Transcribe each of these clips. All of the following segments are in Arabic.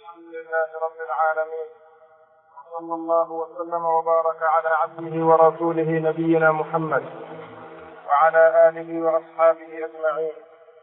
الحمد لله رب العالمين، وصلى الله وسلم وبارك على عبده ورسوله نبينا محمد وعلى آله وأصحابه أجمعين.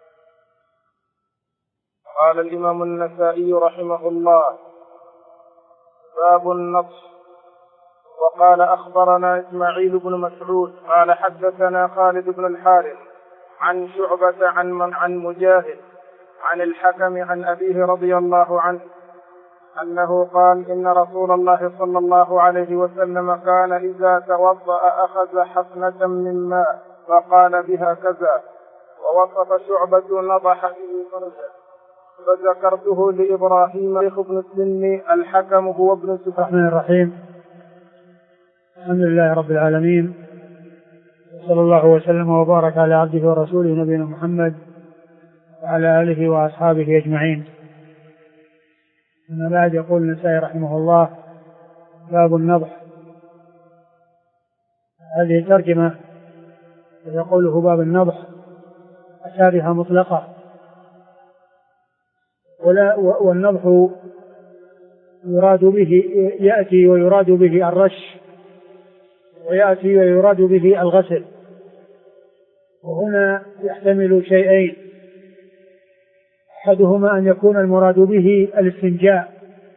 قال الإمام النسائي رحمه الله: باب النطش. وقال: أخبرنا إسماعيل بن مسعود قال حدثنا خالد بن الحارث عن شعبة عن مجاهد عن الحكم عن أبيه رضي الله عنه أنه قال: إن رسول الله صلى الله عليه وسلم كان إذا توضأ أخذ حفنة من ماء فقال بها كذا. ووصف شعبة نضح به فرجه، فذكرته لإبراهيم شيخ ابن السن الحكم هو ابن سفيان. الرحمن الرحيم. الحمد لله رب العالمين، صلى الله وسلم وبارك على عبده ورسوله نبينا محمد وعلى آله وأصحابه أجمعين. أما بعد، يقول النسائي رحمه الله: باب النضح. هذه ترجمة يقوله باب النضح أشابه مطلقة، والنضح يراد به يأتي ويراد به الرش، ويأتي ويراد به الغسل. وهنا يحتمل شيئين: أحدهما أن يكون المراد به الاستنجاء،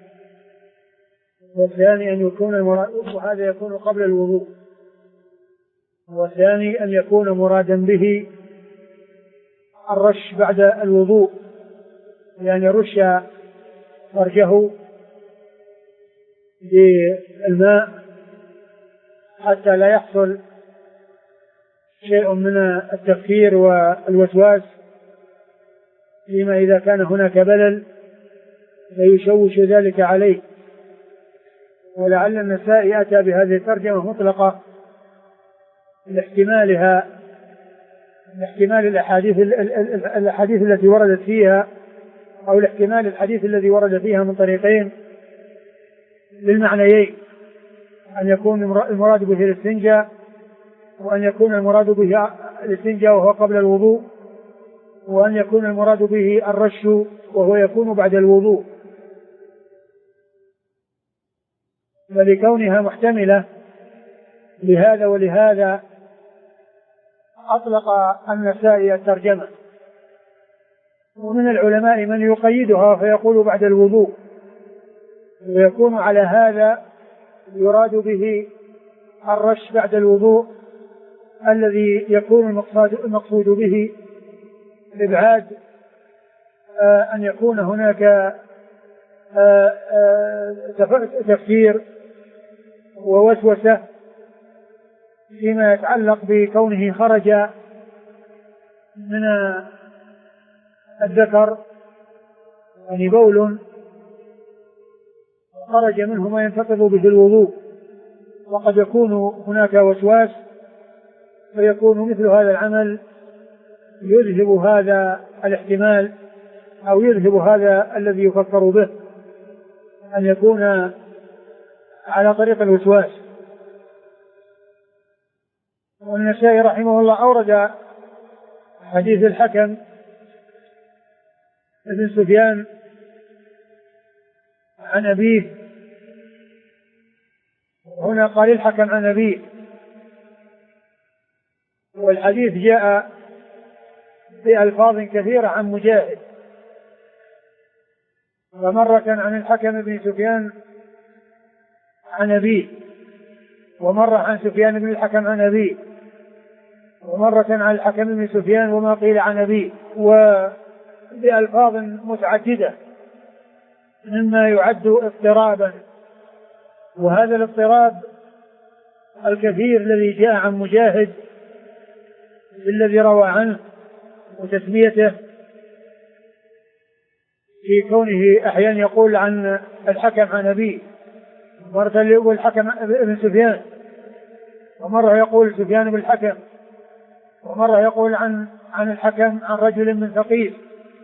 والثاني أن يكون المراد، وهذا يكون قبل الوضوء، والثاني أن يكون مرادا به الرش بعد الوضوء، يعني رش فرجه بالماء حتى لا يحصل شيء من التفكير والوسواس، فيما إذا كان هناك بلل فيشوش ذلك عليه. ولعل النسائي أتى بهذه الترجمة مطلقة لاحتمال الأحاديث التي وردت فيها، أو لاحتمال الحديث الذي ورد فيها من طريقين للمعنيين: أن يكون المراد به الاستنجاء، وأن يكون المراد به الاستنجاء وهو قبل الوضوء، وأن يكون المراد به الرش وهو يكون بعد الوضوء. فلكونها محتملة لهذا ولهذا أطلق النسائي الترجمة. ومن العلماء من يقيدها فيقول بعد الوضوء، ويكون على هذا يراد به الرش بعد الوضوء الذي يكون المقصود به إبعاد أن يكون هناك تفكير ووسوسة فيما يتعلق بكونه خرج من الذكر، يعني بول خرج منه ما ينتقض به الوضوء، وقد يكون هناك وسواس، فيكون مثل هذا العمل يذهب هذا الاحتمال، أو يذهب هذا الذي يفكر به، أن يكون على طريق الوسواس. والنسائي رحمه الله أورد حديث الحكم ابن سفيان عن أبيه، هنا قال الحكم عن أبيه، والحديث جاء بألفاظ كثيرة عن مجاهد، ومرة عن الحكم بن سفيان عن أبيه، ومرة عن سفيان بن الحكم عن أبيه، ومرة عن الحكم بن سفيان وما قيل عن أبيه، وبألفاظ متعددة مما يعد اضطرابا. وهذا الاضطراب الكثير الذي جاء عن مجاهد الذي روى عنه وتسميته في كونه أحيانا يقول عن الحكم عن أبيه، مرة يقول الحكم ابن سفيان، ومرة يقول سفيان بن الحكم، ومرة يقول عن الحكم عن رجل من ثقيف.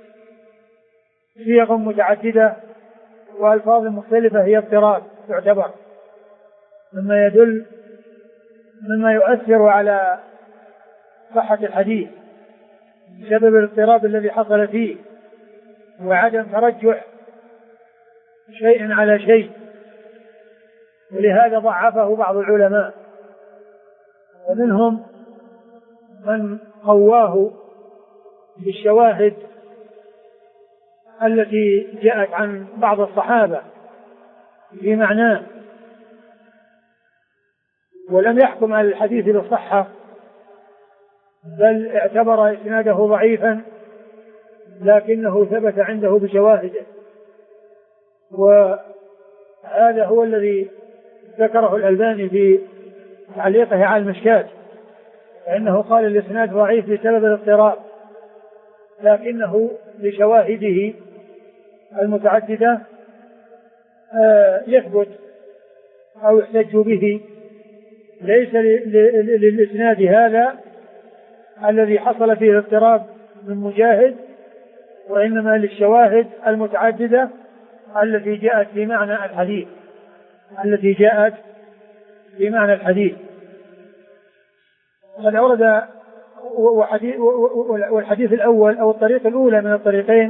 صيغ متعددة وألفاظ مختلفة هي اضطراب تعتبر، مما يؤثر على صحة الحديث بسبب الاضطراب الذي حصل فيه، وعدم ترجح شيء على شيء، ولهذا ضعفه بعض العلماء، ومنهم من قواه بالشواهد التي جاءت عن بعض الصحابة في معناه، ولم يحكم على الحديث بالصحة، بل اعتبر إسناده ضعيفا لكنه ثبت عنده بشواهده. وهذا هو الذي ذكره الألباني في تعليقه على المشكاة، فإنه قال الإسناد ضعيف بسبب الاضطراب، لكنه بشواهده المتعددة يثبت أو يحتج به، ليس للإسناد هذا الذي حصل فيه الاضطراب من مجاهد، وإنما للشواهد المتعددة التي جاءت في معنى الحديث قد أورد. والحديث الأول أو الطريق الأولى من الطريقين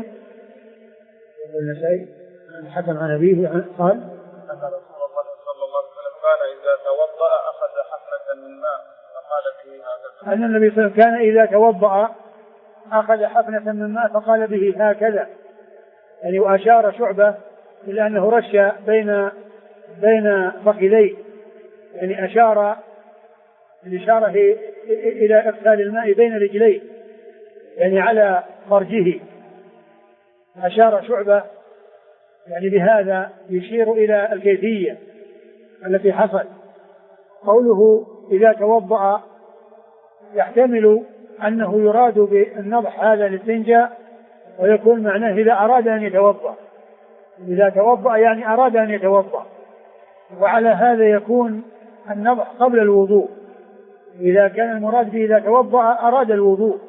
حكم عن أبيه قال أن رسول الله صلى الله عليه وسلم كان إذا توضأ أخذ حفنة من ماء فقال به هكذا، أن النبي صلى الله عليه وسلم كان إذا توضأ أخذ حفنة من ماء فقال به هكذا، يعني وأشار شعبة إلى أنه رش بين فخذيه، يعني أشار الإشارة إلى إرسال الماء بين رجليه، يعني على فرجه. أشار شعبة يعني بهذا يشير إلى الكيفية التي حصل. قوله إذا توضأ يحتمل أنه يراد بالنضح هذا الاستنجاء، ويكون معناه إذا أراد أن يتوضأ، إذا توضأ يعني أراد أن يتوضأ، وعلى هذا يكون النضح قبل الوضوء، إذا كان المراد به إذا توضأ أراد الوضوء.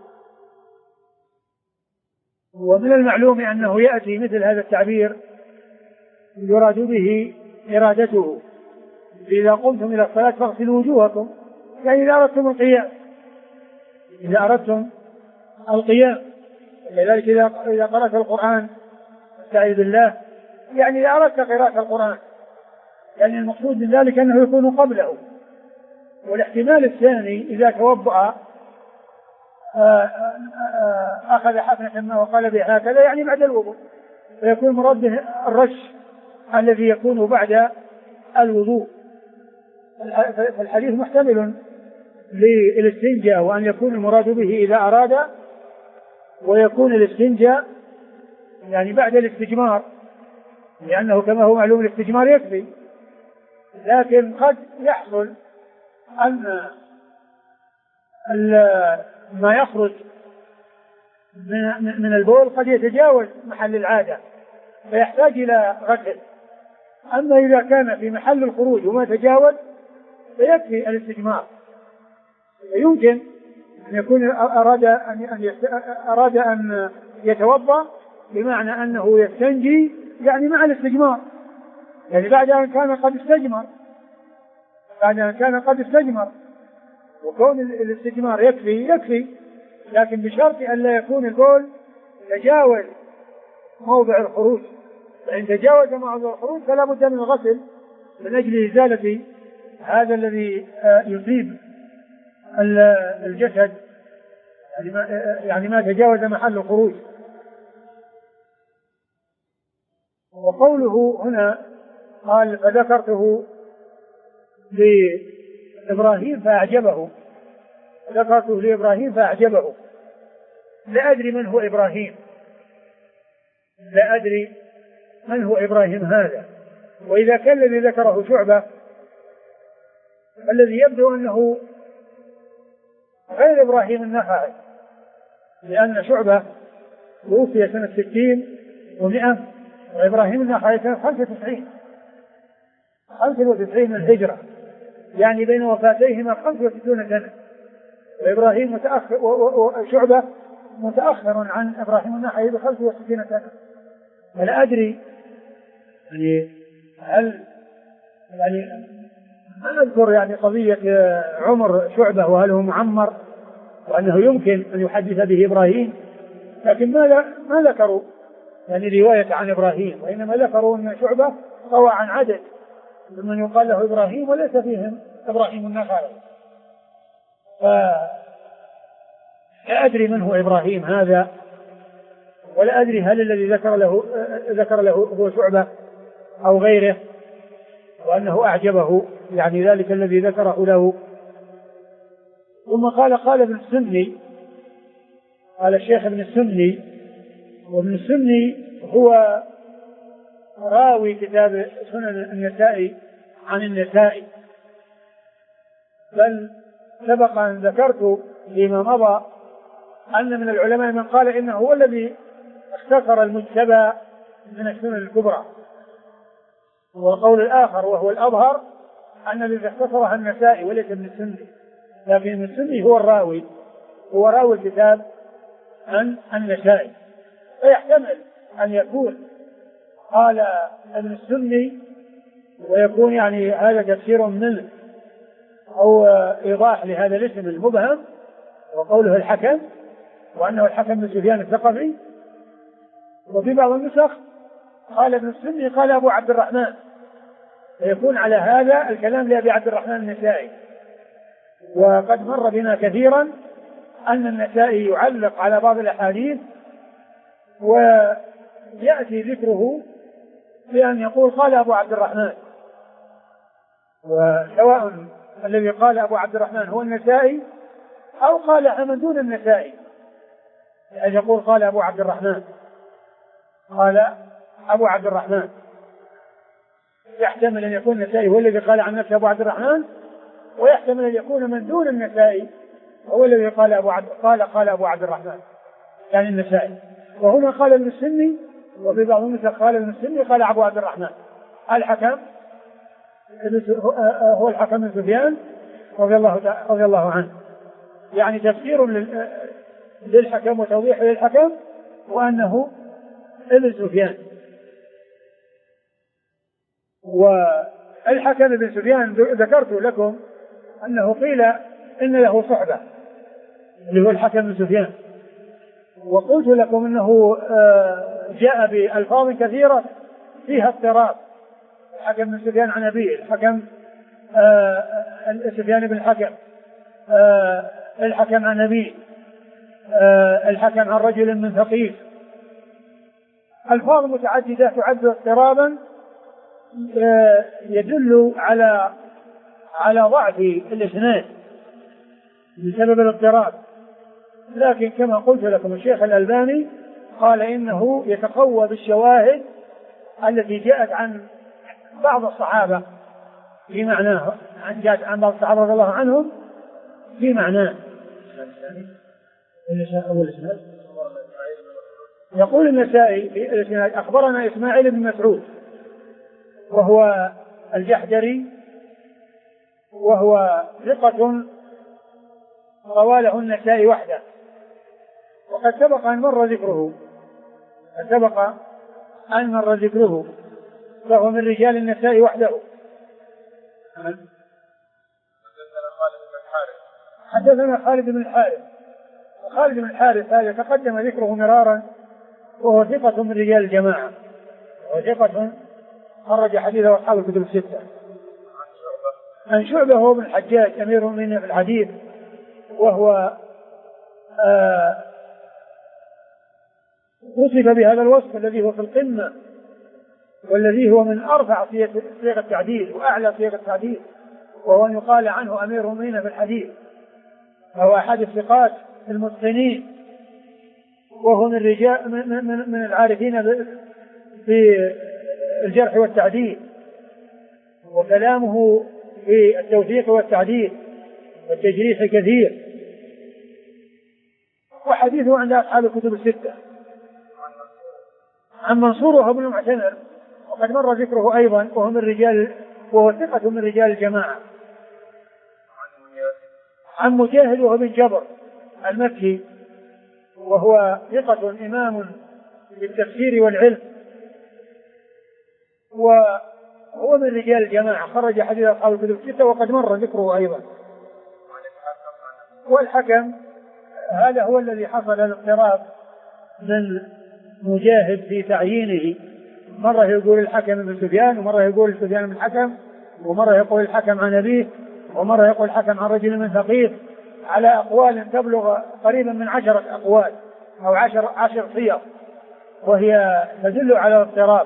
ومن المعلوم أنه يأتي مثل هذا التعبير يراد به إرادته، إذا قمتم إلى الصلاة فاغسلوا وجوهكم، يعني إذا أردتم القيام. كذلك إذا قرأت القرآن استعذ بالله، يعني إذا أردت قراءة القرآن، يعني المقصود من ذلك أنه يكون قبله. والاحتمال الثاني إذا توضأ أخذ حفنة ما وقال به هكذا، يعني بعد الوضوء، فيكون مراد به الرش الذي يكون بعد الوضوء. فالحديث محتمل للاستنجاء، وأن يكون المراد به إذا أراد، ويكون الاستنجاء يعني بعد الاستجمار، لأنه كما هو معلوم الاستجمار يكفي. لكن قد يحصل أن ما يخرج من البول قد يتجاوز محل العادة فيحتاج إلى غسل. أما إذا كان في محل الخروج وما تجاوز فيكفي الاستجمار. يمكن أن يكون أراد أن يتوضأ بمعنى أنه يستنجي يعني مع الاستجمار، يعني بعد أن كان قد استجمر، وكون الاستجمار يكفي، لكن بشرط أن لا يكون البول تجاوز موضع الخروج. فإن تجاوز موضع الخروج فلا بد من الغسل من أجل إزالة هذا الذي يصيب الجسد، يعني ما تجاوز محل الخروج. وقوله هنا قال فذكرته لإبراهيم فأعجبه، لا أدري من هو إبراهيم هذا. وإذا كان الذي ذكره شعبة الذي يبدو أنه غير إبراهيم النخعي، لأن شعبة توفي سنة 60 و100، وإبراهيم النخعي سنة 95 من الهجرة، يعني بين وفاتيهما 65 سنة. وإبراهيم متأخر وشعبة متأخر عن إبراهيم النخعي ب65 سنة. فلا أدري هل ما أذكر قضية عمر شعبة وهل هو معمر وأنه يمكن أن يحدث به إبراهيم، لكن ما ذكروا يعني رواية عن إبراهيم، وإنما ذكروا أن شعبة روى عن عدد ممن يقال له إبراهيم وليس فيهم إبراهيم النخعي. فلا أدري من هو إبراهيم هذا، ولا أدري هل الذي ذكر له هو شعبة أو غيره، وأنه أعجبه يعني ذلك الذي ذكره له. ثم قال ابن السني، قال الشيخ ابن السني، وابن السني هو راوي كتاب سنن النسائي عن النسائي، بل سبق أن ذكرت فيما مضى أن من العلماء من قال إنه هو الذي اختصر المجتبى من السنن الكبرى، والقول الآخر وهو الأظهر أن الذي اختصرها النسائي وليس ابن السني، لكن ابن السني هو الراوي، هو راوي الكتاب عن النسائي، فيحتمل أن يكون قال ابن السني ويكون يعني هذا تفسير منه أو إيضاح لهذا الاسم المبهم، وقوله الحكم، وأنه الحكم بن سفيان الثقفي. وفي بعض النسخ قال ابن السني قال أبو عبد الرحمن، فيكون على هذا الكلام لأبي عبد الرحمن النسائي. وقد مر بنا كثيرا أن النسائي يعلق على بعض الأحاديث ويأتي ذكره بأن يقول قال أبو عبد الرحمن، وسواء الذي قال أبو عبد الرحمن هو النسائي أو قال من دون النسائي، يعني يقول قال أبو عبد الرحمن، قال أبو عبد الرحمن، يحتمل أن يكون النسائي هو الذي قال عن نفسه أبو عبد الرحمن، ويحتمل أن يكون من دون النسائي هو الذي قال أبو عبد الرحمن يعني النسائي. وهنا قال ابن السني، وفي بعض النسخ قال ابن السني قال أبو عبد الرحمن. الحكم هو الحكم بن سفيان رضي الله عنه، يعني تفسير للحكم وتوضيح للحكم وأنه ابن سفيان. والحكم بن سفيان ذكرت لكم أنه قيل إن له صحبة اللي هو الحكم بن سفيان، وقلت لكم أنه جاء بألفاظ كثيرة فيها اضطراب. الحكم بن سفيان عن أبيه، الحكم سفيان بن الحكم، الحكم عن أبيه، الحكم عن رجل من ثقيف، ألفاظ متعددة تعد اضطرابا يدل على ضعف الإسناد بسبب الاضطراب. لكن كما قلت لكم الشيخ الألباني قال إنه يتقوى بالشواهد التي جاءت عن بعض الصحابة في معناه، جاءت عن بعض الصحابة رضي الله عنهم في معناه. يقول النسائي في الإسناد أخبرنا إسماعيل بن مسعود وهو الجحدري، وهو ثقة روى له النسائي وحده، وقد سبق أن مر ذكره، فهو من رجال النسائي وحده. حدثنا خالد بن الحارث. خالد بن الحارث هذا تقدم ذكره مرارا، وهو ثقة من رجال الجماعة، وهو ثقة خرج حديثه أصحاب الكتب الستة. عن شعبة هو ابن الحجاج أمير المؤمنين في الحديث، وهو وصف بهذا الوصف الذي هو في القمة، والذي هو من أرفع صيغ التعديل وأعلى صيغ التعديل، وهو أن يقال عنه أمير المؤمنين في الحديث، فهو أحد الثقات المتقنين، وهو من رجال من العارفين في الجرح والتعديل، وكلامه في التوثيق والتعديل والتجريح كثير، وحديثه عند أصحاب الكتب الستة. عن منصور وهو ابن المعتمر، وقد مر ذكره أيضا، وهو ثقة من رجال الجماعة. عن مجاهد وهو بن جبر المكي، وهو ثقة إمام بالتفسير والعلم، وهو من رجال الجماعة، خرج حديث أصحاب الكتب الستة، وقد مر ذكره أيضا. والحكم هذا هو الذي حصل الاضطراب من مجاهد في تعيينه، مرة يقول الحكم بن سفيان، ومرة يقول سفيان بن الحكم، ومرة يقول الحكم عن أبيه، ومرة يقول الحكم عن رجل من ثقيف، على أقوال تبلغ قريبا من 10 أقوال أو 10 صيغ، وهي تدل على الاضطراب.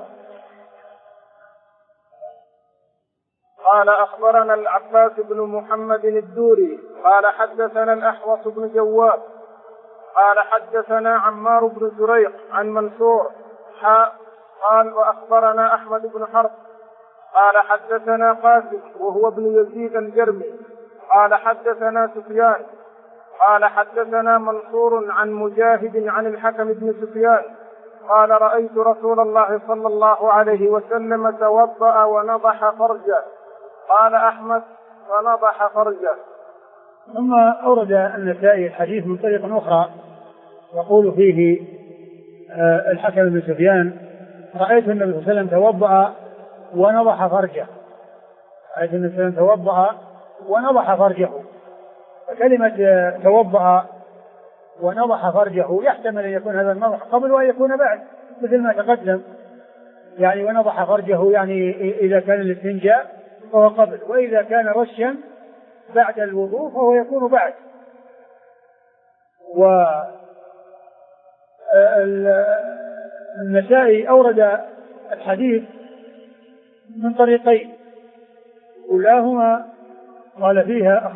قال أخبرنا العباس بن محمد الدوري قال حدثنا الأحوص بن جواب قال حدثنا عمار بن زريق عن منصور قال وأخبرنا أحمد بن حرب قال حدثنا قاسم وهو ابن يزيد الجرمي قال حدثنا سفيان قال حدثنا منصور عن مجاهد عن الحكم بن سفيان قال رأيت رسول الله صلى الله عليه وسلم توضأ ونضح فرجه. قال أحمد ونضح فرجه. ثم أورد النسائي الحديث من طريق أخرى يقول فيه الحكم بن سفيان رأيت النبي صلى الله عليه وسلم توضأ ونضح فرجه. رأيت النبي صلى الله عليه وسلم توضأ ونضح فرجه. فكلمة توضأ ونضح فرجه يحتمل أن يكون هذا النضح قبل وأن يكون بعد، مثل ما تقدم، يعني ونضح فرجه يعني إذا كان الاستنجاء فهو قبل، وإذا كان رشا بعد الوضوء فهو يكون بعد. والنسائي أورد الحديث من طريقين، أولاهما قال فيها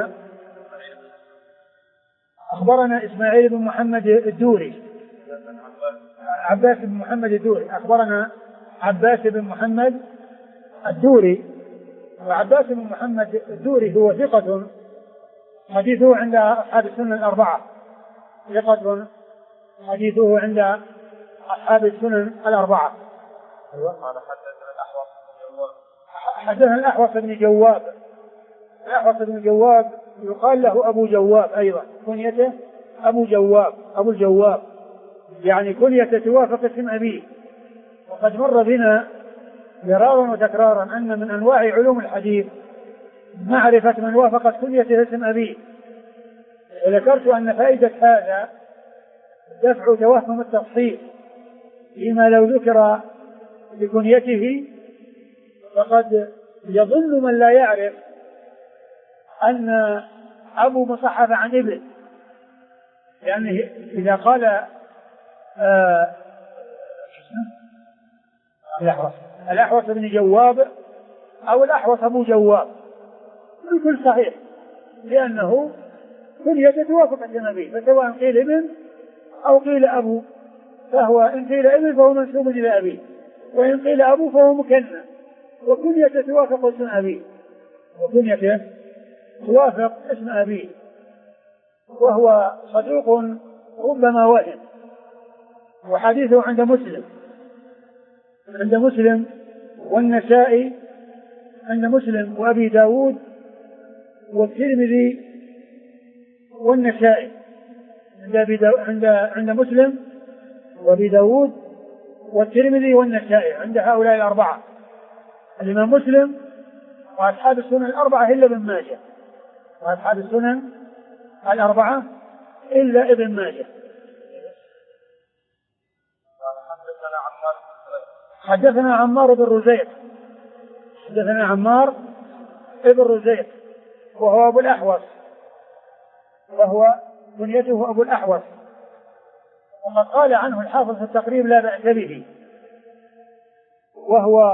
أخبرنا إسماعيل بن محمد الدوري، عباس بن محمد الدوري، أخبرنا عباس بن محمد الدوري. وعباس بن محمد الدوري هو ثقة حديثه عند أصحاب السنن الأربعة، ثقة حديثه عند أصحاب السنن الأربعة. قال حدثنا الأحوص بن جواب. الأحوص بن جواب يقال له أبو جواب أيضا، كنيته أبو الجواب، يعني كنيته توافق اسم أبيه. وقد مر بنا مرارا وتكرارا أن من أنواع علوم الحديث معرفة من وافقت كنيته اسم أبيه. وذكرت أن فائدة هذا دفع توهم التفصيل، فيما لو ذكر بكنيته فقد يظن من لا يعرف أن أبو مصحف عن ابن، يعني إذا قال الأحوص بن جواب أو الأحوص أبو جواب الكل صحيح، لأنه كنيته توافق النبي، فسواء قيل ابن أو قيل أبو، فهو إن قيل ابن فهو منسوب إلى أبيه، وإن قيل أبو فهو مكنى، وكنيته توافق اسم أبيه، وكنيته توافق اسم أبيه، وهو صدوق ربما وهم. وحديثه عند مسلم والنسائي، عند مسلم وأبي داود والترمذي والنسائي، عند مسلم وأبي داود والترمذي والنسائي، عند هؤلاء الأربعة. الإمام مسلم وأصحاب السنن الأربعة إلا ابن ماجه، وأصحاب السنن الأربعة إلا ابن ماجه. حدثنا عمار بن رزيق وهو أبو الأحوص، وهو كنيته أبو الأحوص، وقد قال عنه الحافظ في التقريب لا بأس به، وهو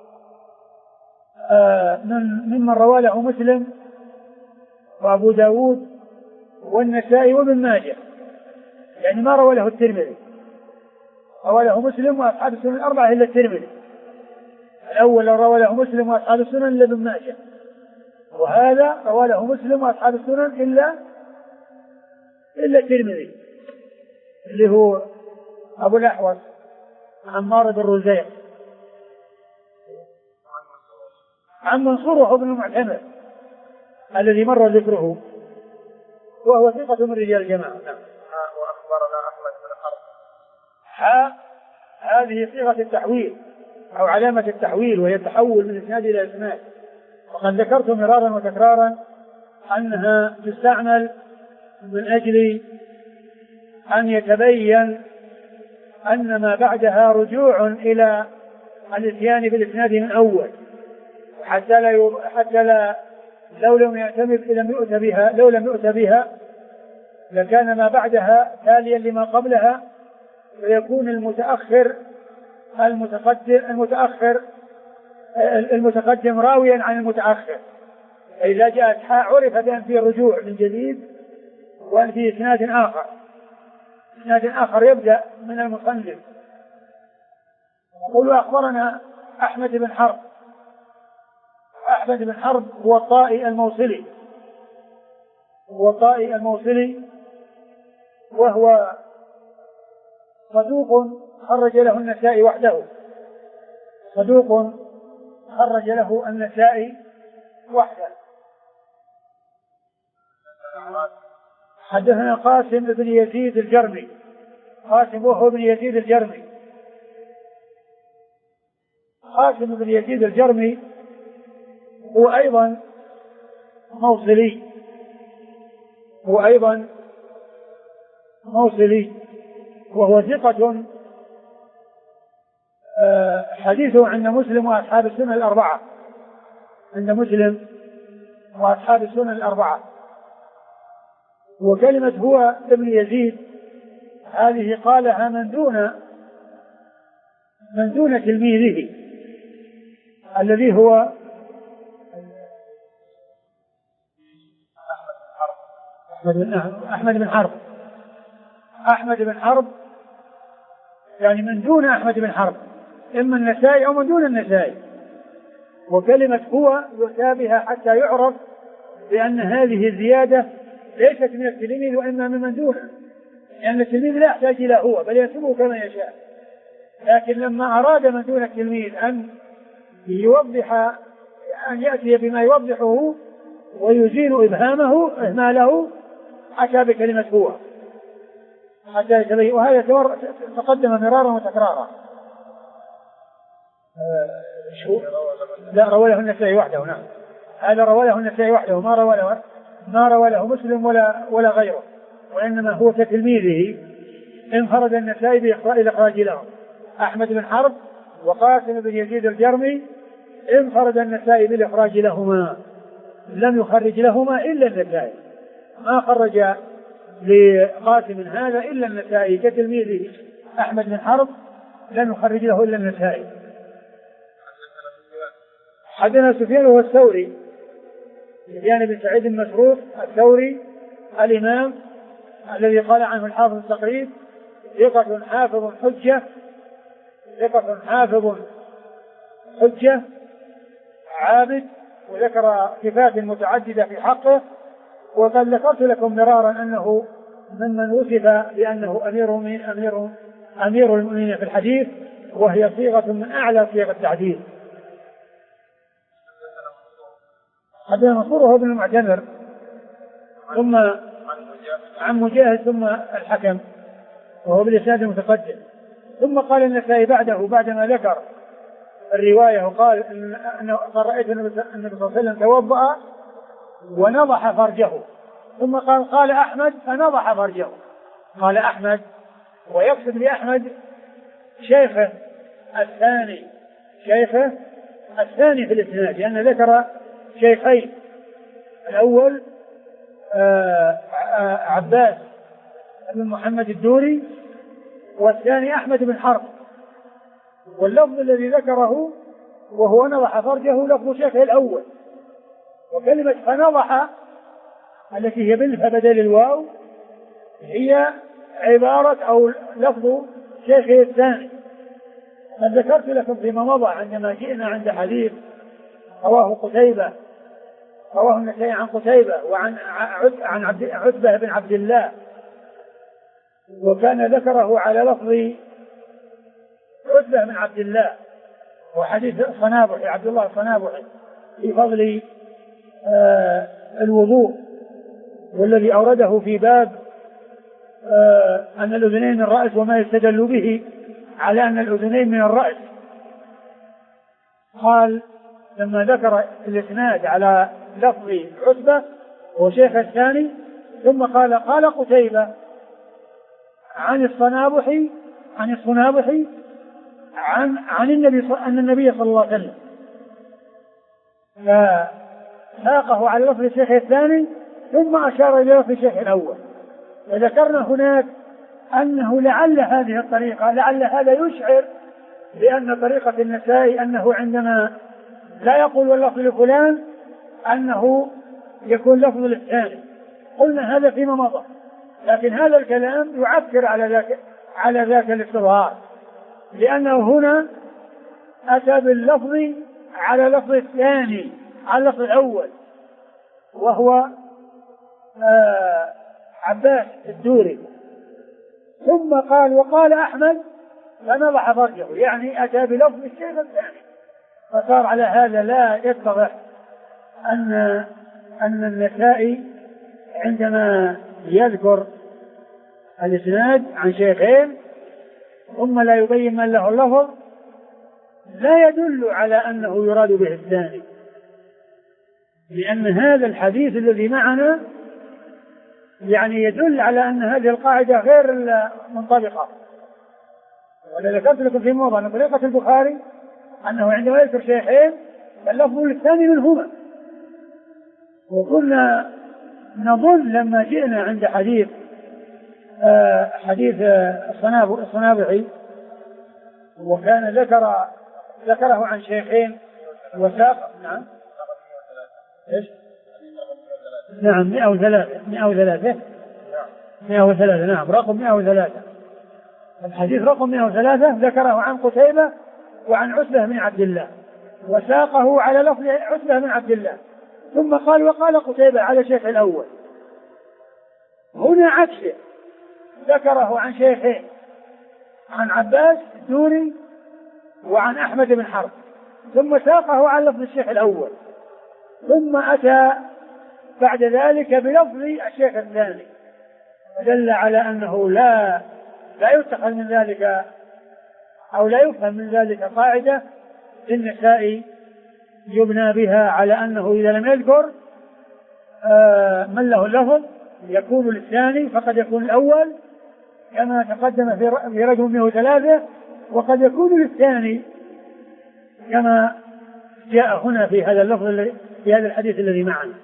ممن روى له مسلم وأبو داود والنسائي وابن ماجه، يعني ما روى له الترمذي، روى له مسلم وأصحاب السنن الأربعة إلا الترمذي. الأول روى له مسلم وأصحاب السنن إلا ابن ماجه، وهذا روى له مسلم وأصحاب السنن إلا الترمذي، اللي هو أبو الأحوص عمار بن رزيق. عن منصور وهو ابن المعتمر الذي مر ذكره، وهو ثقة من رجال الجماعة. وأخبرنا أحمد بن حرب. هذه صيغة التحويل أو علامة التحويل، وهي التحول من إسناد إلى إسناد. وقد ذكرت مرارا وتكرارا أنها تستعمل من أجل أن يتبين أن ما بعدها رجوع إلى الاتيان بالإسناد من أول، حتى لا لو لم يؤت بها لكان ما بعدها تاليا لما قبلها، ويكون المتقدم راويا عن المتأخر. فإذا جاءت حاء عرف بأن فيه رجوع من جديد وأن فيه إسناد آخر يبدأ من المصنف. يقول أخبرنا أحمد بن حرب هو الطائي الموصلي وهو صدوق خرج له النسائي وحده. حدثنا قاسم بن يزيد الجرمي، قاسم بن يزيد الجرمي هو أيضا موصلي وهو ثقة، حديثه عند مسلم وأصحاب السنن الأربعة. وكلمة هو ابن يزيد هذه قالها من دون تلميذه الذي هو أحمد بن حرب، يعني من دون أحمد بن حرب، إما النسائي أو من دون النسائي. وكلمة هو يتابها حتى يعرف بأن هذه الزيادة ليست من التلميذ وإما من دونه، لأن التلميذ لا يحتاج إلى هو بل يسمه كما يشاء. لكن لما أراد من دون التلميذ أن يأتي بما يوضحه ويزيل إهماله أتى بكلمة هو حتى يتبين. وهذا تقدم مرارا وتكرارا. لا، روى له النسائي وحده. نعم، هذا روى له النسائي وحده، ما روى له مسلم ولا غيره، وإنما هو كتلميذه انفرد النسائي بالإخراج له. أحمد بن حرب وقاسم بن يزيد الجرمي انفرد النسائي بالإخراج لهما، لم يخرج لهما إلا النسائي، ما خرج لقاسم هذا إلا النسائي كتلميذه أحمد بن حرب لم يخرج له إلا النسائي. حدثنا سفيان هو الثوري، سفيان بن سعيد المسروق الثوري الإمام الذي قال عنه الحافظ التقريب ثقة حافظ حجة عابد، وذكر صفات متعددة في حقه. وقد ذكرت لكم مرارا أنه ممن وصف بأنه أمير المؤمنين في الحديث، وهي صيغة من أعلى صيغ التعديل. حدثنا منصور هو ابن المعتمر، ثم عن مجاهد، ثم الحكم وهو بالإسناد المتقدم. ثم قال النسائي بعدما ذكر الرواية وقال أنه رأيت النبي صلى الله عليه وسلم توضأ ونضح فرجه، ثم قال أحمد فنضح فرجه. قال أحمد، ويقصد بأحمد شيخه الثاني في الإسناد، لأن ذكر شيخين، الأول عباس بن محمد الدوري، والثاني أحمد بن حرب. واللفظ الذي ذكره وهو نضح فرجه لفظ شيخه الأول، وكلمة فنضح التي هي بالف بدل الواو هي عبارة أو لفظ شيخه الثاني. قد ذكرت لكم فيما مضى عندما جئنا عند حديث رواه النسائي عن قتيبة وعن عتبة بن عبد الله، وكان ذكره على لفظ عتبة بن عبد الله، وحديث الصنابحي عبد الله الصنابحي في فضل الوضوء، والذي أورده في باب أن الأذنين من الرأس وما يستدل به على أن الأذنين من الرأس. قال لما ذكر الإسناد على لفظ عتبة وشيخ الثاني، ثم قال قتيبة عن الصنابحي عن الصنابحي عن النبي صلى الله عليه وسلم، فساقه على لفظ الشيخ الثاني ثم أشار إلى لفظ الشيخ الأول. وذكرنا هناك أنه لعل هذه الطريقة لعل هذا يشعر بأن طريقة النسائي أنه عندما لا يقول واللفظ لفلان أنه يكون لفظ للثاني. قلنا هذا فيما مضى، لكن هذا الكلام يعكر على ذاك الاستظهار، لأنه هنا أتى باللفظ على لفظ الثاني على اللفظ الأول وهو عباس الدوري، ثم قال وقال أحمد فنضح فرجه، يعني أتى بلفظ الشيخ الثاني. فصار على هذا لا يتضح أن النسائي عندما يذكر الإسناد عن شيخين ثم لا يبين من له اللفظ لا يدل على أنه يراد به الثاني، لأن هذا الحديث الذي معنا يعني يدل على أن هذه القاعدة غير منطبقة. وأنا ذكرت لكم في موضع أن طريقة البخاري أنه عندما يذكر شيخين فاللفظ للثاني منهما. وكنا نظن لما جئنا عند حديث الصنابحي وكان ذكره عن شيخين وساق نعم 103 نعم رقم 103 الحديث رقم 103 ذكره عن قتيبة وعن عتبة بن عبد الله وساقه على لفظ عتبة بن عبد الله ثم قال وقال قتيبة على شيخ الأول. هنا عكسه ذكره عن شيخين عن عباس الدوري وعن أحمد بن حرب ثم ساقه على لفظ الشيخ الأول ثم أتى بعد ذلك بلفظ الشيخ الثاني، دل على أنه لا يتخذ من ذلك أو لا يفهم من ذلك قاعدة النسائي يبنى بها على أنه إذا لم يذكر من له اللفظ يكون للثاني فقد يكون الأول كما تقدم في رقم 103 وقد يكون للثاني كما جاء هنا في هذا اللفظ في هذا الحديث الذي معنا.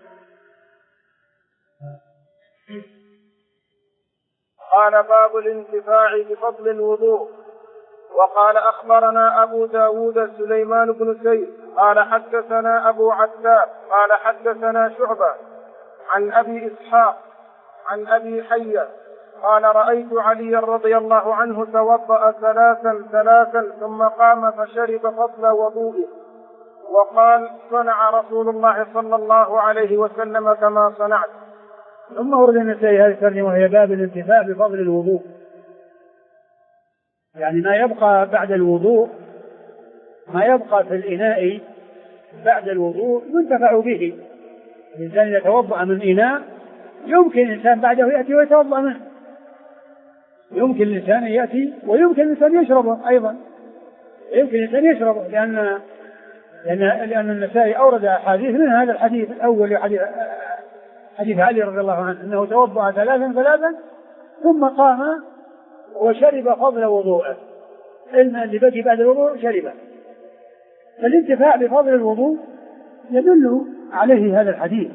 قال باب الانتفاع بفضل الوضوء. وقال أخبرنا أبو داود سليمان بن سيد قال حدثنا أبو عتاب قال حدثنا شعبة عن أبي إسحاق عن أبي حية قال رأيت علي رضي الله عنه توضأ ثلاثا ثم قام فشرب فضل وضوئه وقال صنع رسول الله صلى الله عليه وسلم كما صنعت. ثم ورد النسائي هذه الترجمة وهي باب الانتفاع بفضل الوضوء، يعني ما يبقى بعد الوضوء ما يبقى في الإناء بعد الوضوء ينتفع به. الإنسان إذا توضأ من إناء يمكن الإنسان بعده يأتي ويتوضأ منه، يمكن الإنسان يأتي ويمكن الإنسان يشربه أيضا، يمكن الإنسان يشربه لأن النسائي أورد أحاديث من هذا الحديث الأول حديث علي رضي الله عنه أنه توضأ ثلاثا ثم قام وشرب فضل وضوءه، الماء اللي بقي بعد الوضوء شربه. فالانتفاع بفضل الوضوء يدل عليه هذا الحديث،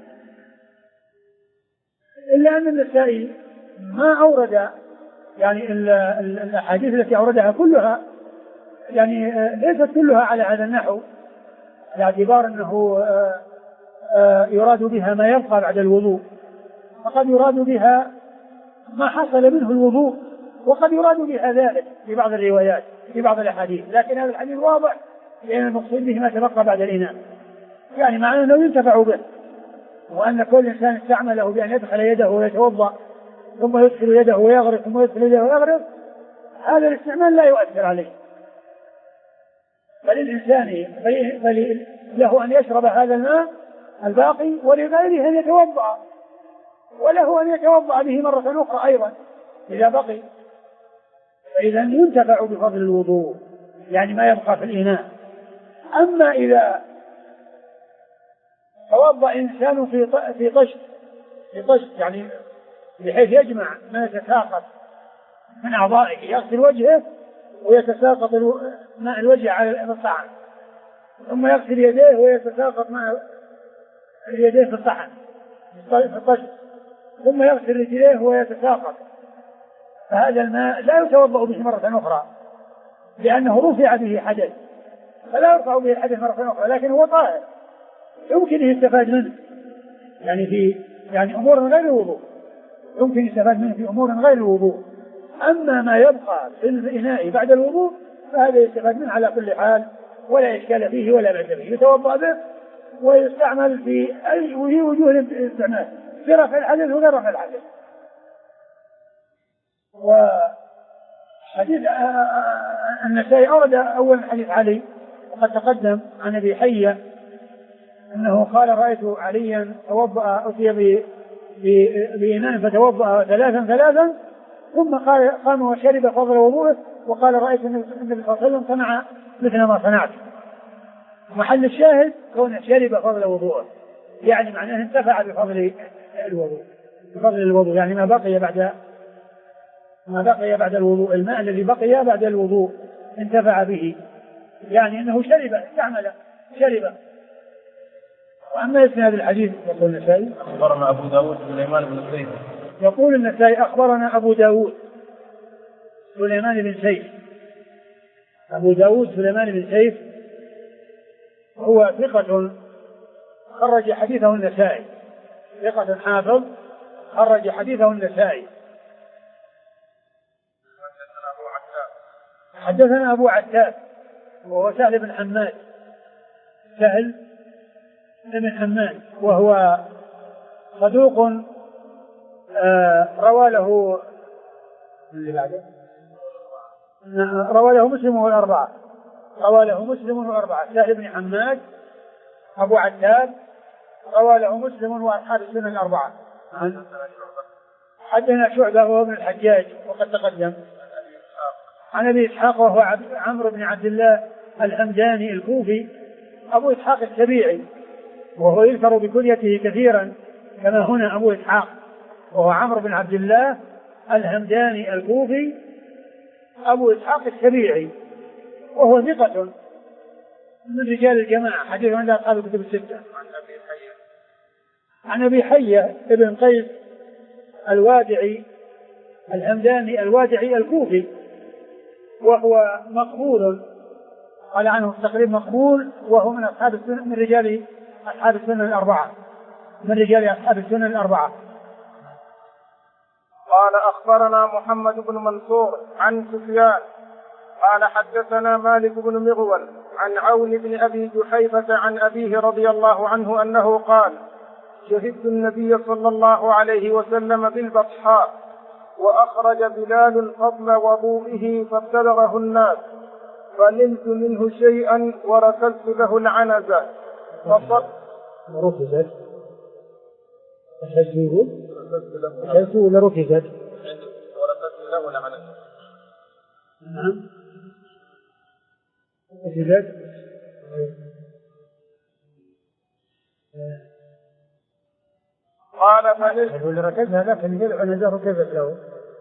إلا أن النسائي ما أورد يعني الأحاديث التي أوردها كلها يعني ليست كلها على هذا النحو، على اعتبار أنه يراد بها ما يبقى بعد الوضوء، فقد يراد بها ما حصل منه الوضوء وقد يراد بها ذلك في بعض الروايات في بعض الأحاديث، لكن هذا الحديث واضح لأن المقصود به ما تبقى بعد الإناء، يعني معناه أنه ينتفع به، وأن كل إنسان استعمله بأن يدخل يده ويتوضأ ثم يدخل يده ويغرق ثم يدخل يده ويغرق، هذا الاستعمال لا يؤثر عليه، فللإنسان له أن يشرب هذا الماء الباقي ولغيره أن يتوضأ، وله أن يتوضأ به مرة أخرى أيضا إذا بقي. فإذا ينتفع بفضل الوضوء يعني ما يبقى في الإناء. أما إذا توضأ إنسان في طشت يعني بحيث يجمع ما يتساقط من أعضائه، يغسل وجهه ويتساقط ماء الوجه على الصحن، ثم يغسل يديه ويتساقط ماء اليدين في الصحن في الطشت، ثم يغسل رجليه ويتساقط، فهذا الماء لا يتوضأ به مرة أخرى لأنه رفع به حدث، فلا يرفع به الحدث مرة أخرى، لكن هو طاهر يمكن يستفاد منه يعني أمور غير الوضوء، يمكن يستفاد منه في أمور غير الوضوء. أما ما يبقى في الإناء بعد الوضوء فهذا يستفاد منه على كل حال ولا إشكال فيه ولا بأس به، يتوضأ به ويستعمل في أي وجوه الاستعمال، في رفع الحدث وغير رفع الحدث. وحديث النسائي أورد أول حديث علي وقد تقدم عن أبي حية أنه قال رأيت عليا توضأ أتي بإناء فتوضأ ثلاثا ثم قام وشرب فضل وضوءه، وقال رأيت النبي صلى الله عليه وسلم صنع مثل ما صنعت. محل الشاهد كونه شرب فضل وضوءه، يعني معناه انتفع بفضل الوضوء، يعني ما بقي بعد الوضوء، الماء الذي بقي بعد الوضوء انتفع به، يعني انه شرب. واما اسناد الحديث يقول النسائي اخبرنا ابو داود سليمان بن سيف، يقول النسائي اخبرنا ابو داود سليمان بن سيف. ابو داود سليمان بن سيف هو ثقة خرج حديثه النسائي، ثقة حافظ خرج حديثه النسائي. حدثنا أبو عتاب وهو سهل بن حماد، وهو صدوق روى له مسلم والأربعة. سهل بن حماد أبو عتاب روى له مسلم وأصحاب السنن الأربعة. حدثنا شعبة وهو ابن الحجاج وقد تقدم. عن أبي إسحاق وهو عمرو بن عبد الله الحمداني الكوفي أبو إسحاق السبيعي، وهو يذكر بكنيته كثيرا كما هنا أبو إسحاق، وهو عمرو بن عبد الله الحمداني الكوفي أبو إسحاق السبيعي، وهو ثقة من رجال الجماعة، حديث عند أصحاب الكتب الستة. عن أبي حية ابن قيس الوادعي الحمداني الوادعي الكوفي، وهو مقبول، قال عنه تقريبا مقبول، وهو من أصحاب السنن، من رجال أصحاب السنن الأربعة. قال أخبرنا محمد بن منصور عن سفيان قال حدثنا مالك بن مغول عن عون بن أبي جحيفة عن أبيه رضي الله عنه أنه قال: شهدت النبي صلى الله عليه وسلم بالبطحاء وأخرج بلال فضل وضوئه فابتلغه الناس، فنلت منه شيئا وركزت له العنزة قال فنلت اللي ركزها ذاك اللي يدعو نزاه ركزت له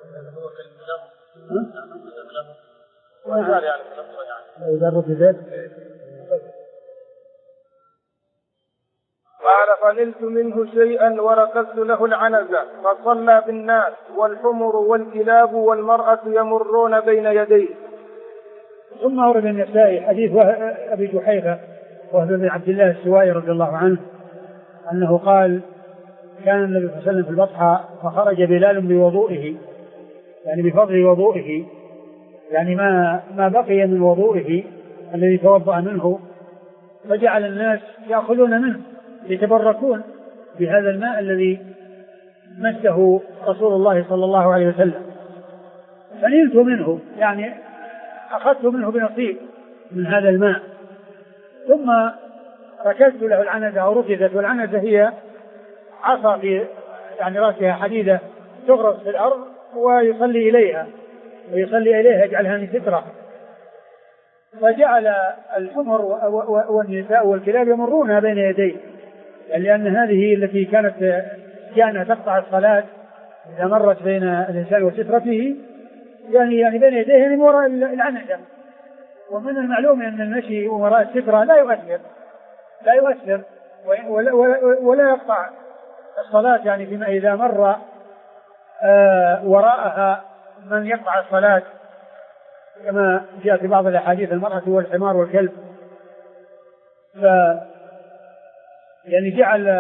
قال فنلت منه شيئا وركزت له العنزة، فصلى بالناس والحمر والكلاب والمرأة يمرون بين يديه. ثم أورد النسائي حديث أبي جحيفة وهو بن عبد الله السوائي رضي الله عنه أنه قال: كان النبي صلى الله عليه وسلم في البطحاء فخرج بلال بوضوئه، يعني بفضل وضوئه، يعني ما بقي من وضوئه الذي توضأ منه، فجعل الناس يأخذون منه يتبركون بهذا الماء الذي مسه رسول الله صلى الله عليه وسلم. فنلت منه، يعني أخذت منه بنصيب من هذا الماء، ثم ركزت له العنزة أو ركزت، والعنزة هي عصا في يعني رأسها حديدة تغرس في الأرض ويصلي إليها يجعلها من سترة، فجعل الحمر والنساء والكلاب يمرونها بين يديه، لأن هذه التي كانت تقطع الصلاة إذا مرت بين الإنسان وسترته، يعني بين يديه يعني من وراء العنزة. ومن المعلوم أن المشي وراء السترة لا يؤثر ولا يقطع الصلاة، يعني فيما إذا مر وراءها من يقطع الصلاة، كما جاء في بعض الأحاديث المرأة والحمار والكلب. يعني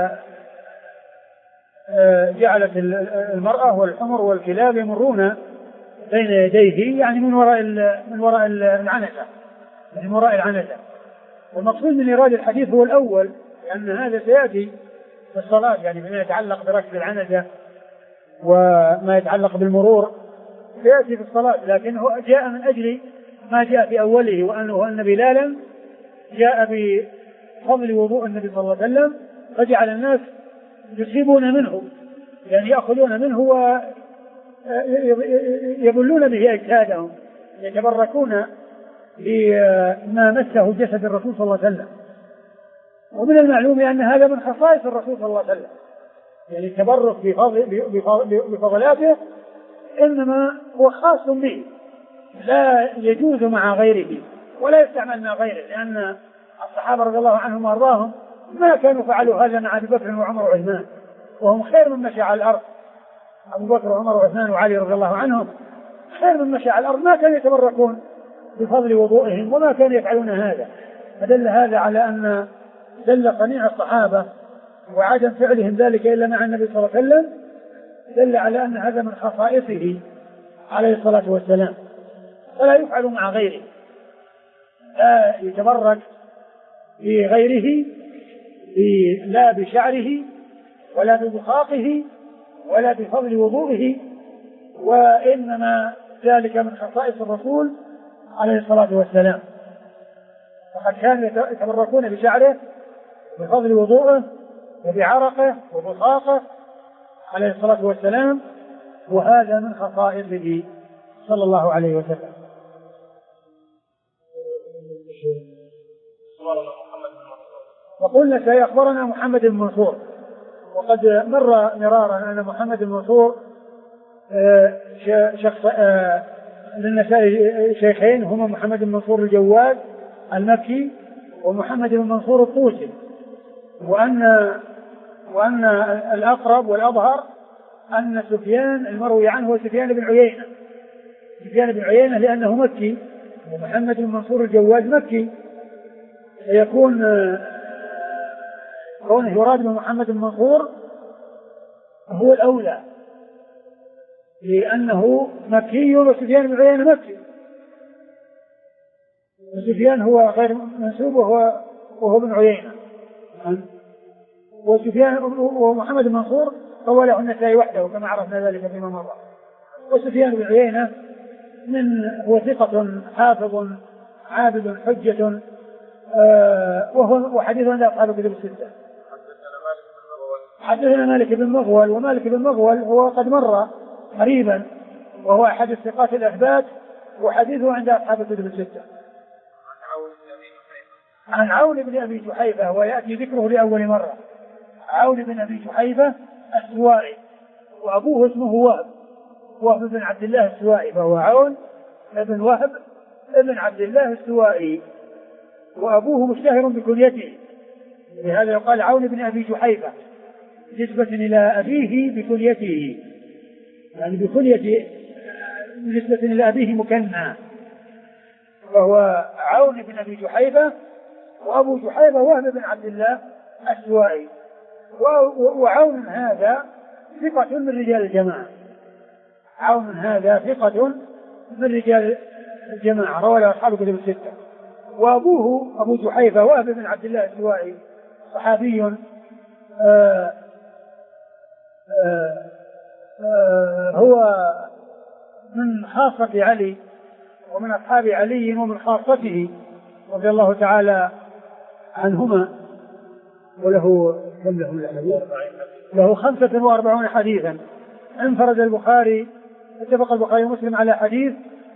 جعلت المرأة والحمر والكلاب يمرون بين يديه، يعني من وراء العنزة، يعني من وراء العنزة. والمقصود من إيراد الحديث هو الأول، لأن هذا سيأتي في الصلاة، يعني فيما يتعلق بركب العنزة وما يتعلق بالمرور سيأتي في الصلاة، لكنه جاء من أجل ما جاء في أوله، وأن بلالا جاء بفضل وضوء النبي صلى الله عليه وسلم فجعل الناس يصيبون منه، يعني يأخذون منه ويبلون به أجسادهم، يتبركون بما مسه جسد الرسول صلى الله عليه وسلم. ومن المعلوم أن هذا من خصائص الرسول صلى الله عليه وسلم، يعني التبرك بفضلاته إنما هو خاص به، لا يجوز مع غيره ولا يستعمل مع غيره، لأن الصحابة رضي الله عنهم وأرضاهم ما كانوا فعلوا هذا مع أبي بكر وعمر وعثمان، وهم خير من مشى على الأرض. أبو بكر وعمر وعثمان وعلي رضي الله عنهم خير من مشى على الأرض، ما كانوا يتبركون بفضل وضوئهم وما كانوا يفعلون هذا. فدل هذا على أن دل صنيع الصحابة وعدم فعلهم ذلك إلا مع النبي صلى الله عليه وسلم، دل على أن هذا من خصائصه عليه الصلاة والسلام، فلا يفعل مع غيره، لا يتبرك بغيره لا بشعره ولا ببخاقه ولا بفضل وضوئه، وإنما ذلك من خصائص الرسول عليه الصلاة والسلام. فقد كانوا يتبركون بشعره بفضل وضوءه وبعرقه وبخاقه عليه الصلاة والسلام، وهذا من خصائصه صلى الله عليه وسلم. وقلنا سيخبرنا محمد بن منصور، وقد مر مرارا أن محمد بن منصور شخص للنسائي شيخين، هما محمد بن منصور الجواد المكي ومحمد بن منصور الطوسي، وأن الأقرب والأظهر أن سفيان المروي عنه هو سفيان بن عيينة لأنه مكي، ومحمد بن منصور الجواد مكي، فيكون كونه يراد بمحمد بن منصور هو الأولى، لأنه مكي وسفيان بن عيينة مكي، وسفيان هو غير منسوب وهو ابن عيينة، ومحمد بن منصور طوله النسائي وحده كما عرفنا ذلك فيما مضى. وسفيان بن عيينة هو ثقة حافظ عابد حجة، وحديثه عند أصحاب الكتب الستة. حدثنا مالك بن مغول، ومالك بن مغول هو قد مر قريبا، وهو أحد الثقات الأثبات، وحديثه عند أصحاب الكتب الستة. عن عون بن أبي جحيفة، ويأتي ذكره لأول مرة. عون بن أبي جحيفة السوائي، وأبوه اسمه وهب بن عبد الله السوائي، فهو عون بن وهب بن عبد الله السوائي، وأبوه مشتهر بكنيته، لهذا يقال عون بن أبي جحيفة نسبة إلى أبيه بكنيته، يعني بكنيته نسبة إلى أبيه مكنى، فهو عون بن أبي جحيفة، وأبو جحيفة وهب بن عبد الله السوائي. وعون هذا ثقة من رجال الجماعة، عون هذا ثقة من رجال الجماعة، روى له أصحاب الكتب الستة. وأبوه أبو جحيفة وهب بن عبد الله السوائي صحابي هو من خاصة علي ومن أصحاب علي ومن خاصته رضي الله تعالى عنهما، وله له 45 حديثا. انفرد البخاري، اتفق البخاري ومسلم على حديث،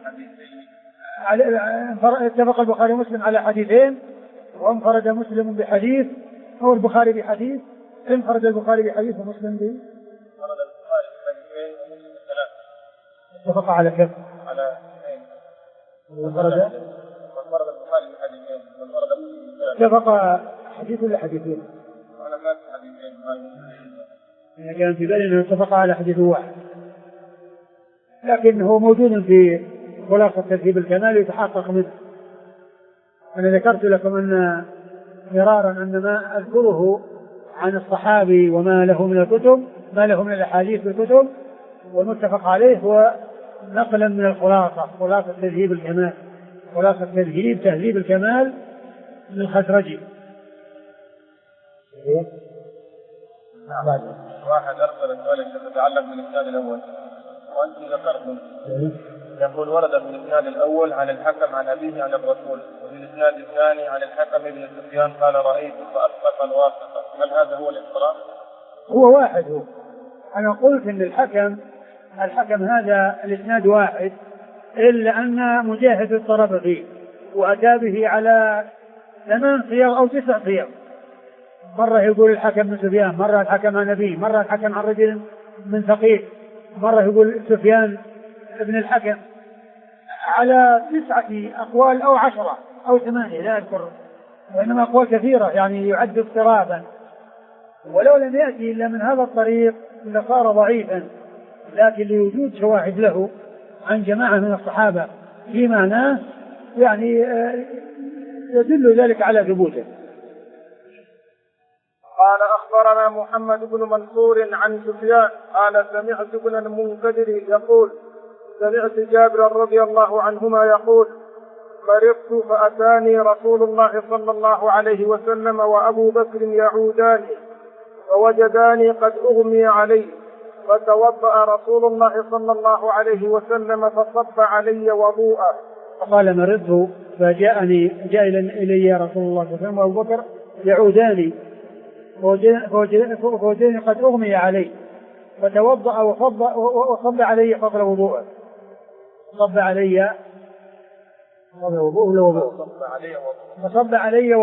اتفق البخاري ومسلم على حديثين، وانفرد مسلم بحديث، هو البخاري بحديث، انفرد البخاري بحديث ومسلم اتفق على كذا على انفرد البخاري بحديثين اتفق حديث ولا حديثين؟ على ما حديثين إذا كان في بالي أنه اتفق على حديث واحد، لكن هو موجود في خلاصة ترتيب الكمال يتحقق منه. أنا ذكرت لكم أن مرارا أن ما أذكره عن الصحابي وما له من الكتب، ما له من الأحاديث في الكتب والمتفق عليه هو نقلا من الخلاصة، خلاصة تهذيب الكمال، خلاصة تهذيب الكمال للخزرجي. واحد أرسل سؤالا تتعلق بالإسناد الأول وأنتم ذكرتم يقول ورد في الإسناد الأول عن الحكم عن أبيه عن الرسول، وفي الإسناد الثاني عن الحكم بن سفيان قال رأيت فأسقط الواسطة، هل هذا هو الاختلاف؟ هو واحد هو. أنا قلت أن الحكم هذا الإسناد واحد، إلا أن مجاهد اضطرب فيه وأتى به على 8 صيغ أو 9 صيغ. مرة يقول الحكم بن سفيان، مرة الحكم عن أبيه، مرة الحكم عن رجل من ثقيف، مرة يقول سفيان ابن الحكم، على 9 أقوال أو 10 أو 8 لا أذكر، وإنما أقوال كثيرة يعني يعد اضطرابا، ولو لم يأتي إلا من هذا الطريق لصار ضعيفا، لكن لوجود شواهد له عن جماعة من الصحابة في معناه يعني يدل ذلك على ثبوته. قال أخبرنا محمد بن منصور عن سفيان قال سمعت ابن المنكدر يقول سمعت جابر رضي الله عنهما يقول مرضت فأتاني رسول الله صلى الله عليه وسلم وأبو بكر يعوداني فوجداني قد أغمي علي، فتوضأ رسول الله صلى الله عليه وسلم فصب علي وضوءا. فقال مرضت جاء إلي رسول الله صلى الله عليه وسلم وأبو بكر يعوداني فوجدني قد أغمي علي، فتوضأ وصب علي فضل وضوءه. صب علي فضل وضوءه فصب علي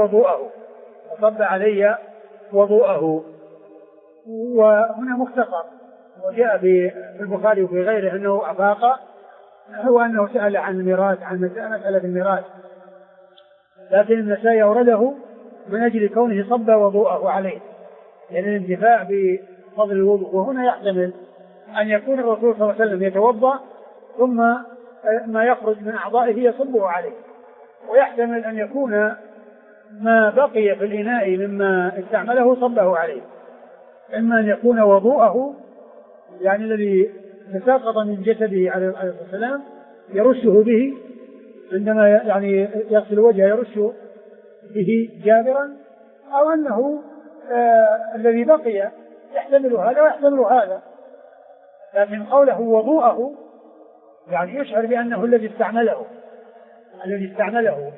وضوءه. وهنا مختصر، وجاء في البخاري وفي غيره أنه أفاق، هو أنه سأل عن الميراث، عن مسألة الميراث، لكن النسائي أورده من أجل كونه صب وضوءه عليه، يعني الانتفاع بفضل الوضوء. وهنا يحتمل أن يكون الرسول صلى الله عليه وسلم يتوضأ ثم ما يخرج من أعضائه يصبه عليه، ويحتمل أن يكون ما بقي في الإناء مما استعمله صبه عليه، إما أن يكون وضوءه يعني الذي تساقط من جسده عليه الصلاة والسلام يرشه به عندما يعني يغسل وجهه يرش به جابرا، أو أنه الذي بقي يحتمل هذا ويحتمل هذا، لكن قوله وضوءه يعني يشعر بأنه الذي استعمله.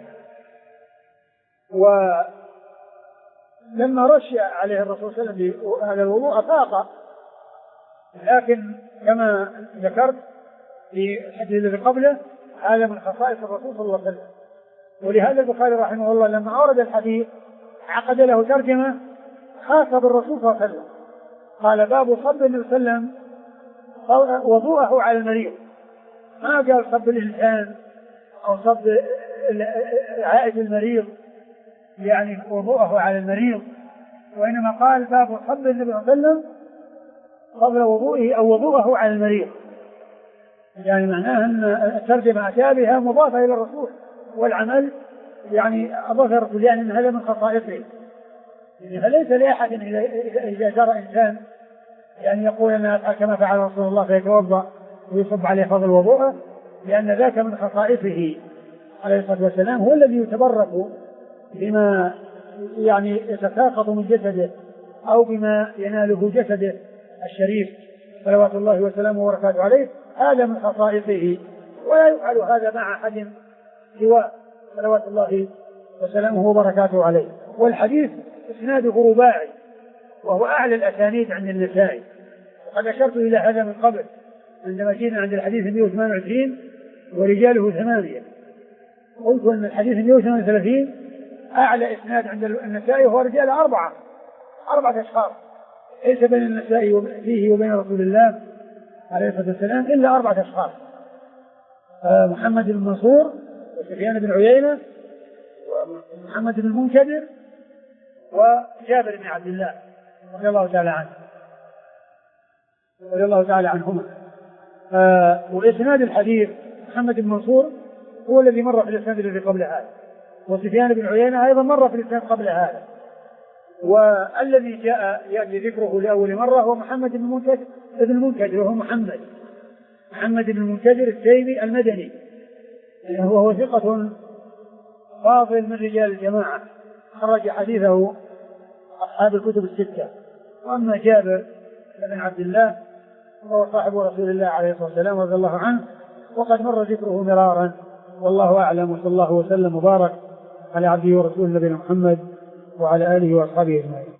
ولما رش عليه الرسول صلى الله عليه وسلم هذا الوضوء فاق، لكن كما ذكرت في الحديث الذي قبله هذا من خصائص الرسول صلى الله عليه وسلم. ولهذا البخاري رحمه الله لما أورد الحديث عقد له ترجمة خاصة بالرسول صلى الله عليه وسلم، قال باب صب النبي صلى الله عليه وسلم وضوءه على المريض، ما قال صب الإنسان أو صب عائد المريض يعني وضوءه على المريض، وإنما قال باب صب النبي صلى الله عليه وسلم قبل وضوءه أو وضوءه على المريض، يعني معناه أن الترجمة أتى بها مضافة إلى الرسول، والعمل يعني أضاف الرسول، يعني أن هذا من خصائصه. يعني فليس لأحد إذا جرى إنسان يعني يقول أن كما فعل رسول الله فيتوضأ ويصب عليه فضل وضوءه، لأن ذاك من خصائصه عليه الصلاة والسلام، هو الذي يتبرك بما يعني يتساقط من جسده أو بما يناله جسده الشريف صلوات الله وسلامه وبركاته عليه، هذا من خصائصه، ولا يفعل هذا مع أحد سوى صلوات الله وسلامه وبركاته عليه. والحديث إسناده رباعي وهو أعلى الأسانيد عند النسائي، وقد أشرت إلى هذا من قبل عندما جينا عند الحديث 128 ورجاله 8، قلت أن الحديث 138 أعلى إسناد عند النسائي وهو رجال 4 أشخاص، ليس بين النسائي فيه وبين رسول الله عليه الصلاة والسلام إلا 4 أشخاص، محمد بن منصور وسفيان بن عيينة ومحمد بن المنكدر وجابر بن عبد الله رضي الله تعالى عنه رضي الله تعالى عنهما. وإسناد الحديث محمد بن منصور هو الذي مر في الإسناد الذي قبل هذا، وسفيان بن عيينة أيضا مر في الإسناد قبل هذا، والذي جاء يأتي ذكره لأول مرة هو محمد بن المنكدر وهو محمد بن المنكدر التيمي المدني، وهو ثقة فاضل من رجال الجماعة، خرج حديثه أصحاب الكتب الستة. وأما جابر بن عبد الله وهو صاحب رسول الله عليه الصلاة والسلام رضي الله عنه، وقد مر ذكره مرارا، والله أعلم، وصلى الله وسلم وبارك على عبده ورسوله نبينا محمد وعلى آله وأصحابه أجمعين.